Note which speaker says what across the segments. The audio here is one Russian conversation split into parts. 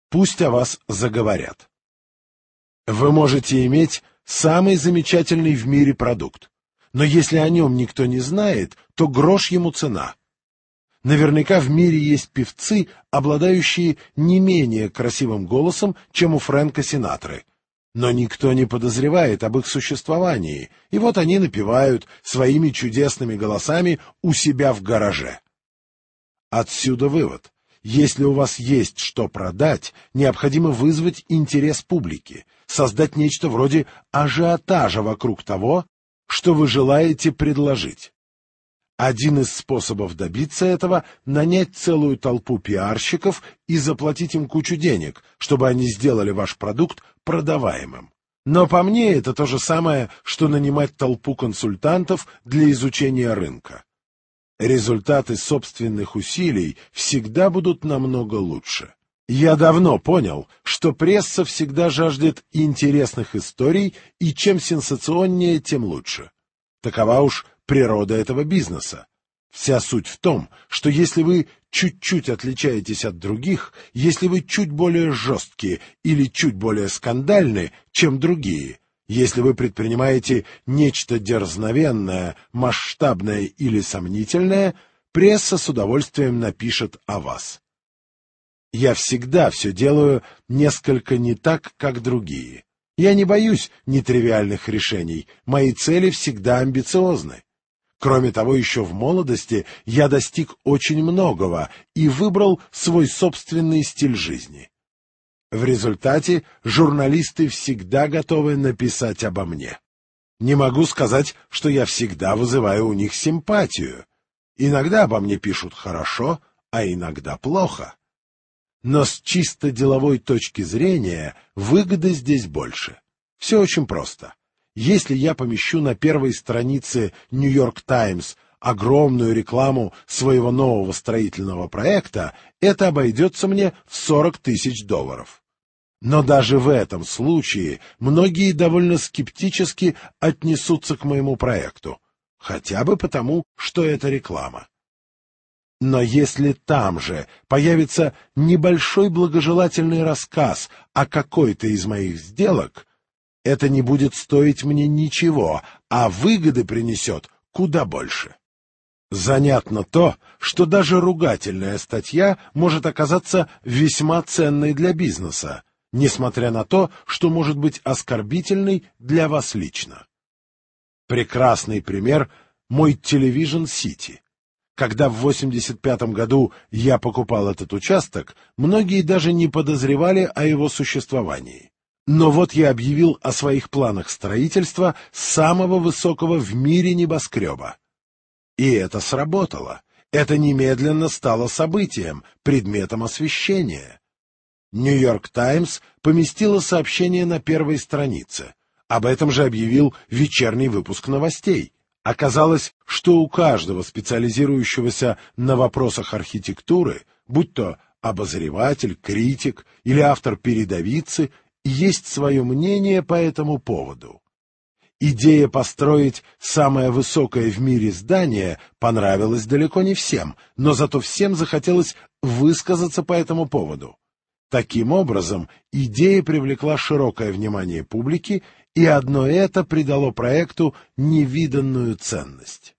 Speaker 1: Пусть о вас заговорят. Вы можете иметь самый замечательный в мире продукт, но если о нем никто не знает, то грош ему цена. Наверняка в мире есть певцы, обладающие не менее красивым голосом, чем у Фрэнка Синатры. Но никто не подозревает об их существовании, и вот они напевают своими чудесными голосами у себя в гараже. Отсюда вывод. Если у вас есть что продать, необходимо вызвать интерес публики, создать нечто вроде ажиотажа вокруг того, что вы желаете предложить. Один из способов добиться этого — нанять целую толпу пиарщиков и заплатить им кучу денег, чтобы они сделали ваш продукт продаваемым. Но по мне это то же самое, что нанимать толпу консультантов для изучения рынка. Результаты собственных усилий всегда будут намного лучше. Я давно понял, что пресса всегда жаждет интересных историй, и чем сенсационнее, тем лучше. Такова уж природа этого бизнеса. Вся суть в том, что если вы чуть-чуть отличаетесь от других, если вы чуть более жесткие или чуть более скандальны, чем другие, если вы предпринимаете нечто дерзновенное, масштабное или сомнительное, пресса с удовольствием напишет о вас. Я всегда все делаю несколько не так, как другие. Я не боюсь нетривиальных решений, мои цели всегда амбициозны. Кроме того, еще в молодости я достиг очень многого и выбрал свой собственный стиль жизни. В результате журналисты всегда готовы написать обо мне. Не могу сказать, что я всегда вызываю у них симпатию. Иногда обо мне пишут хорошо, а иногда плохо. Но с чисто деловой точки зрения выгоды здесь больше. Все очень просто. Если я помещу на первой странице «Нью-Йорк Таймс» огромную рекламу своего нового строительного проекта, это обойдется мне в $40 000. Но даже в этом случае многие довольно скептически отнесутся к моему проекту, хотя бы потому, что это реклама. Но если там же появится небольшой благожелательный рассказ о какой-то из моих сделок, это не будет стоить мне ничего, а выгоды принесет куда больше. Занятно то, что даже ругательная статья может оказаться весьма ценной для бизнеса, несмотря на то, что может быть оскорбительной для вас лично. Прекрасный пример — мой Television City. Когда в 1985 году я покупал этот участок, многие даже не подозревали о его существовании. Но вот я объявил о своих планах строительства самого высокого в мире небоскреба. И это сработало. Это немедленно стало событием, предметом освещения. «Нью-Йорк Таймс» поместила сообщение на первой странице. Об этом же объявил вечерний выпуск новостей. Оказалось, что у каждого специализирующегося на вопросах архитектуры, будь то обозреватель, критик или автор передовицы, есть свое мнение по этому поводу. Идея построить самое высокое в мире здание понравилась далеко не всем, но зато всем захотелось высказаться по этому поводу. Таким образом, идея привлекла широкое внимание публики, и одно это придало проекту невиданную ценность.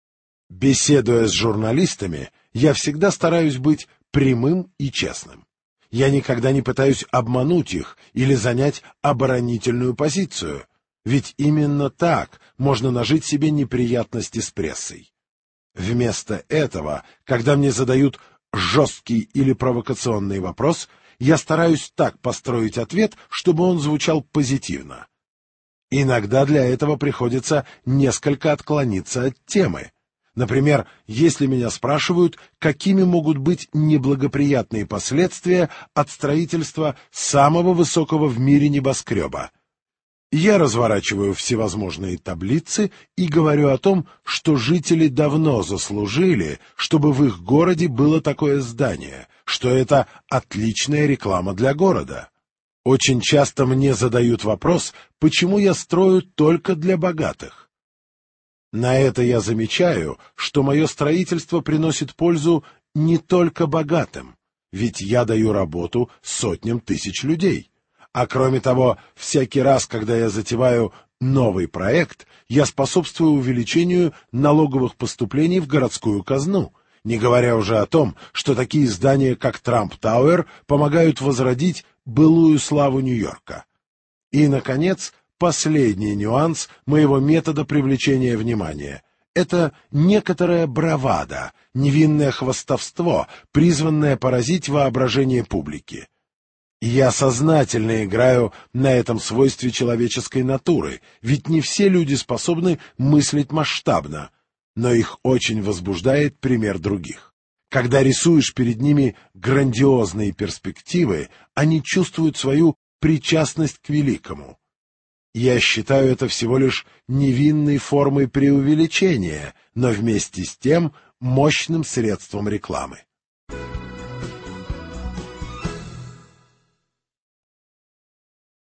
Speaker 1: Беседуя с журналистами, я всегда стараюсь быть прямым и честным. Я никогда не пытаюсь обмануть их или занять оборонительную позицию, ведь именно так можно нажить себе неприятности с прессой. Вместо этого, когда мне задают жесткий или провокационный вопрос, я стараюсь так построить ответ, чтобы он звучал позитивно. Иногда для этого приходится несколько отклониться от темы. Например, если меня спрашивают, какими могут быть неблагоприятные последствия от строительства самого высокого в мире небоскреба, я разворачиваю всевозможные таблицы и говорю о том, что жители давно заслужили, чтобы в их городе было такое здание, что это отличная реклама для города. Очень часто мне задают вопрос, почему я строю только для богатых. На это я замечаю, что мое строительство приносит пользу не только богатым. ведь я даю работу сотням тысяч людей. А кроме того, всякий раз, когда я затеваю новый проект, я способствую увеличению налоговых поступлений в городскую казну, не говоря уже о том, что такие здания, как Трамп Тауэр, помогают возродить былую славу Нью-Йорка. И, наконец, последний нюанс моего метода привлечения внимания — это некоторая бравада, невинное хвастовство, призванное поразить воображение публики. Я сознательно играю на этом свойстве человеческой натуры, ведь не все люди способны мыслить масштабно, но их очень возбуждает пример других. Когда рисуешь перед ними грандиозные перспективы, они чувствуют свою причастность к великому. Я считаю это всего лишь невинной формой преувеличения, но вместе с тем мощным средством рекламы.